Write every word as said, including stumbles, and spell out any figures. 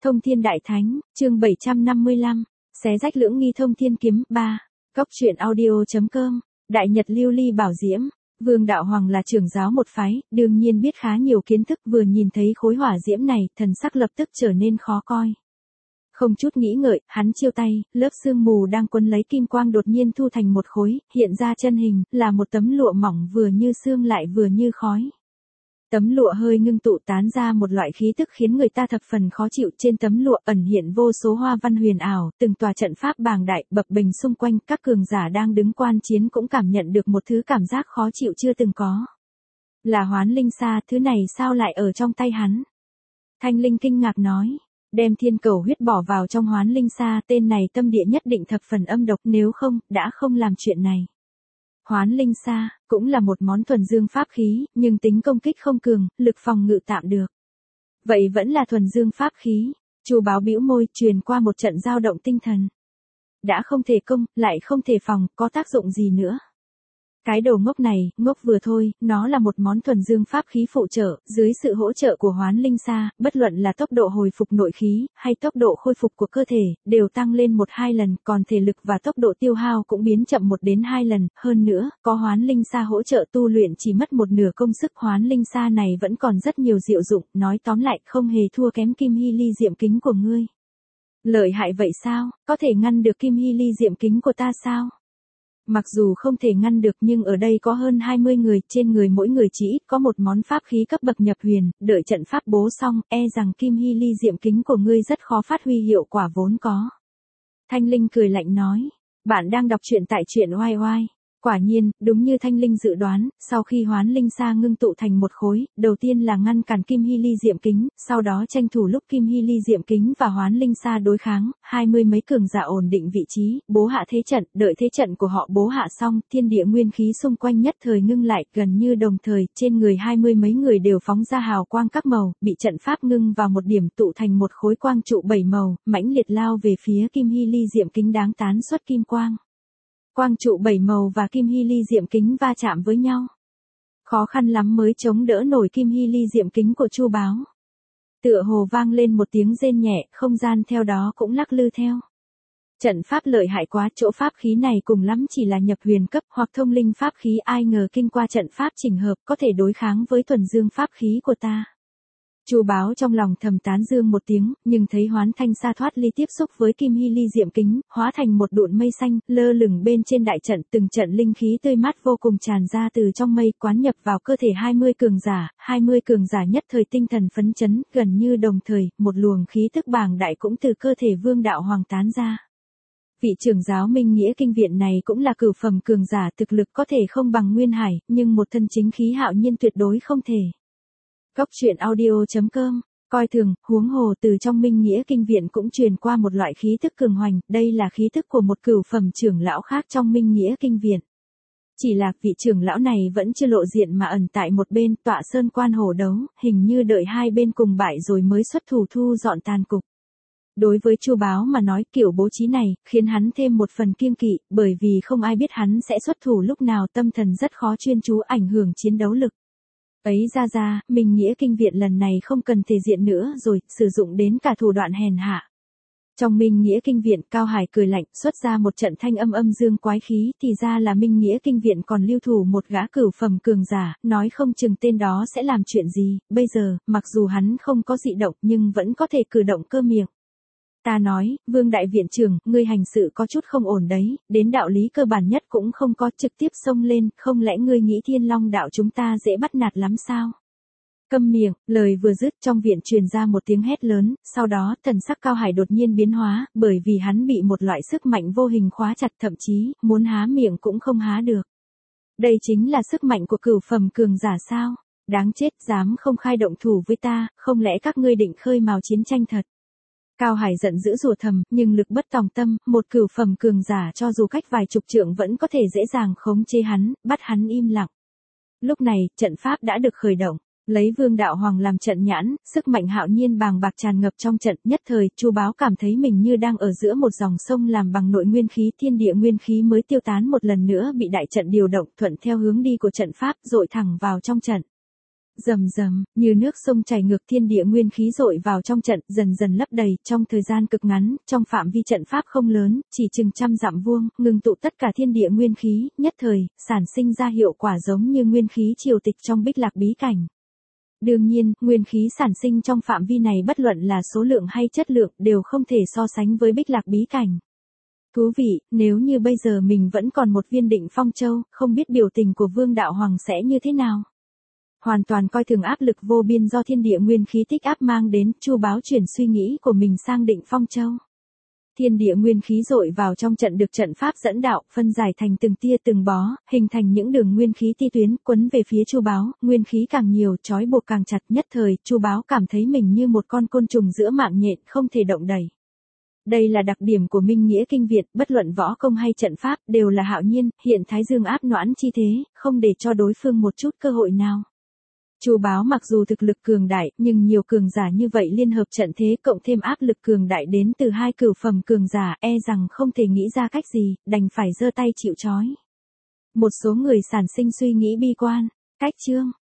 Thông Thiên Đại Thánh, chương bảy trăm năm mươi lăm, xé rách lưỡng nghi thông thiên kiếm, ba. Cốc truyện audio.com, Đại Nhật Lưu Ly Bảo Diễm, Vương Đạo Hoàng là trưởng giáo một phái, đương nhiên biết khá nhiều kiến thức, vừa nhìn thấy khối hỏa diễm này, thần sắc lập tức trở nên khó coi. Không chút nghĩ ngợi, hắn chiêu tay, lớp sương mù đang quấn lấy kim quang đột nhiên thu thành một khối, hiện ra chân hình, là một tấm lụa mỏng vừa như sương lại vừa như khói. Tấm lụa hơi ngưng tụ tán ra một loại khí tức khiến người ta thập phần khó chịu, trên tấm lụa ẩn hiện vô số hoa văn huyền ảo, từng tòa trận pháp bàng đại, bập bềnh xung quanh, các cường giả đang đứng quan chiến cũng cảm nhận được một thứ cảm giác khó chịu chưa từng có. Là Hoán Linh Sa, thứ này sao lại ở trong tay hắn? Thanh Linh kinh ngạc nói, đem thiên cầu huyết bỏ vào trong Hoán Linh Sa, tên này tâm địa nhất định thập phần âm độc, nếu không, đã không làm chuyện này. Hoán Linh Sa, cũng là một món thuần dương pháp khí, nhưng tính công kích không cường, lực phòng ngự tạm được. Vậy vẫn là thuần dương pháp khí. Chu Báo bĩu môi, truyền qua một trận dao động tinh thần. Đã không thể công, lại không thể phòng, có tác dụng gì nữa? Cái đầu ngốc này, ngốc vừa thôi, nó là một món thuần dương pháp khí phụ trợ, dưới sự hỗ trợ của Hoán Linh Sa, bất luận là tốc độ hồi phục nội khí, hay tốc độ khôi phục của cơ thể, đều tăng lên một hai lần, còn thể lực và tốc độ tiêu hao cũng biến chậm một đến hai lần, hơn nữa, có Hoán Linh Sa hỗ trợ tu luyện chỉ mất một nửa công sức. Hoán Linh Sa này vẫn còn rất nhiều diệu dụng, nói tóm lại, không hề thua kém Kim Hy Ly Diệm Kính của ngươi. Lợi hại vậy sao, có thể ngăn được Kim Hy Ly Diệm Kính của ta sao? Mặc dù không thể ngăn được nhưng ở đây có hơn hai mươi người, trên người mỗi người chỉ ít có một món pháp khí cấp bậc nhập huyền, đợi trận pháp bố xong, e rằng Kim Hy Ly Diệm Kính của ngươi rất khó phát huy hiệu quả vốn có. Thanh Linh cười lạnh nói, bạn đang đọc truyện tại truyện oai oai. Quả nhiên, đúng như Thanh Linh dự đoán, sau khi Hoán Linh Sa ngưng tụ thành một khối, đầu tiên là ngăn cản Kim Hy Ly Diệm Kính, sau đó tranh thủ lúc Kim Hy Ly Diệm Kính và Hoán Linh Sa đối kháng, hai mươi mấy cường giả ổn định vị trí, bố hạ thế trận, đợi thế trận của họ bố hạ xong, thiên địa nguyên khí xung quanh nhất thời ngưng lại, gần như đồng thời, trên người hai mươi mấy người đều phóng ra hào quang các màu, bị trận pháp ngưng vào một điểm tụ thành một khối quang trụ bảy màu, mãnh liệt lao về phía Kim Hy Ly Diệm Kính đáng tán xuất kim quang. Quang trụ bảy màu và Kim Hy Ly Diệm Kính va chạm với nhau. Khó khăn lắm mới chống đỡ nổi Kim Hy Ly Diệm Kính của Chu Báo. Tựa hồ vang lên một tiếng rên nhẹ, không gian theo đó cũng lắc lư theo. Trận pháp lợi hại quá, chỗ pháp khí này cùng lắm chỉ là nhập huyền cấp hoặc thông linh pháp khí, ai ngờ kinh qua trận pháp chỉnh hợp có thể đối kháng với thuần dương pháp khí của ta. Chu Báo trong lòng thầm tán dương một tiếng, nhưng thấy Hoán Thanh Sa thoát ly tiếp xúc với Kim Hy Ly Diệm Kính, hóa thành một đụn mây xanh, lơ lửng bên trên đại trận, từng trận linh khí tươi mát vô cùng tràn ra từ trong mây, quán nhập vào cơ thể hai mươi cường giả, hai mươi cường giả nhất thời tinh thần phấn chấn, gần như đồng thời, một luồng khí tức bàng đại cũng từ cơ thể Vương Đạo Hoàng tán ra. Vị trưởng giáo Minh Nghĩa Kinh Viện này cũng là cửu phẩm cường giả, thực lực có thể không bằng Nguyên Hải, nhưng một thân chính khí hạo nhiên tuyệt đối không thể. Cốc truyện audio.com, coi thường, huống hồ từ trong Minh Nghĩa Kinh Viện cũng truyền qua một loại khí thức cường hoành, đây là khí thức của một cửu phẩm trưởng lão khác trong Minh Nghĩa Kinh Viện. Chỉ là vị trưởng lão này vẫn chưa lộ diện mà ẩn tại một bên, tọa sơn quan hổ đấu, hình như đợi hai bên cùng bại rồi mới xuất thủ thu dọn tàn cục. Đối với Chu Báo mà nói, kiểu bố trí này khiến hắn thêm một phần kiêng kỵ, bởi vì không ai biết hắn sẽ xuất thủ lúc nào, tâm thần rất khó chuyên chú, ảnh hưởng chiến đấu lực. Ấy ra ra, Minh Nghĩa Kinh Viện lần này không cần thể diện nữa rồi, sử dụng đến cả thủ đoạn hèn hạ. Trong Minh Nghĩa Kinh Viện, Cao Hải cười lạnh, xuất ra một trận thanh âm âm dương quái khí, thì ra là Minh Nghĩa Kinh Viện còn lưu thủ một gã cửu phẩm cường giả, nói không chừng tên đó sẽ làm chuyện gì, bây giờ, mặc dù hắn không có dị động nhưng vẫn có thể cử động cơ miệng. Ta nói, Vương Đại Viện trưởng, ngươi hành sự có chút không ổn đấy, đến đạo lý cơ bản nhất cũng không có, trực tiếp xông lên, không lẽ ngươi nghĩ Thiên Long đạo chúng ta dễ bắt nạt lắm sao? Câm miệng, lời vừa dứt trong viện truyền ra một tiếng hét lớn, sau đó thần sắc Cao Hải đột nhiên biến hóa, bởi vì hắn bị một loại sức mạnh vô hình khóa chặt, thậm chí, muốn há miệng cũng không há được. Đây chính là sức mạnh của cửu phẩm cường giả sao? Đáng chết, dám không khai động thủ với ta, không lẽ các ngươi định khơi mào chiến tranh thật? Cao Hải giận dữ rủa thầm, nhưng lực bất tòng tâm, một cửu phẩm cường giả cho dù cách vài chục trượng vẫn có thể dễ dàng khống chế hắn, bắt hắn im lặng. Lúc này, trận pháp đã được khởi động, lấy Vương Đạo Hoàng làm trận nhãn, sức mạnh hạo nhiên bàng bạc tràn ngập trong trận, nhất thời, Chu Báo cảm thấy mình như đang ở giữa một dòng sông làm bằng nội nguyên khí, thiên địa nguyên khí mới tiêu tán một lần nữa bị đại trận điều động, thuận theo hướng đi của trận pháp, dội thẳng vào trong trận. Rầm rầm, như nước sông chảy ngược, thiên địa nguyên khí dội vào trong trận, dần dần lấp đầy, trong thời gian cực ngắn, trong phạm vi trận pháp không lớn, chỉ chừng trăm dặm vuông, ngừng tụ tất cả thiên địa nguyên khí, nhất thời, sản sinh ra hiệu quả giống như nguyên khí triều tịch trong Bích Lạc bí cảnh. Đương nhiên, nguyên khí sản sinh trong phạm vi này bất luận là số lượng hay chất lượng đều không thể so sánh với Bích Lạc bí cảnh. Thú vị, nếu như bây giờ mình vẫn còn một viên Định Phong Châu, không biết biểu tình của Vương Đạo Hoàng sẽ như thế nào. Hoàn toàn coi thường áp lực vô biên do thiên địa nguyên khí tích áp mang đến, Chu Báo chuyển suy nghĩ của mình sang Định Phong Châu. Thiên địa nguyên khí dội vào trong trận được trận pháp dẫn đạo, phân giải thành từng tia từng bó, hình thành những đường nguyên khí ti tuyến, quấn về phía Chu Báo, nguyên khí càng nhiều, trói buộc càng chặt, nhất thời, Chu Báo cảm thấy mình như một con côn trùng giữa mạng nhện, không thể động đẩy. Đây là đặc điểm của Minh Nghĩa Kinh Việt, bất luận võ công hay trận pháp, đều là hạo nhiên, hiện Thái Dương áp noãn chi thế, không để cho đối phương một chút cơ hội nào. Chu Báo mặc dù thực lực cường đại, nhưng nhiều cường giả như vậy liên hợp trận thế cộng thêm áp lực cường đại đến từ hai cửu phẩm cường giả, e rằng không thể nghĩ ra cách gì, đành phải giơ tay chịu trói. Một số người sản sinh suy nghĩ bi quan, cách chương,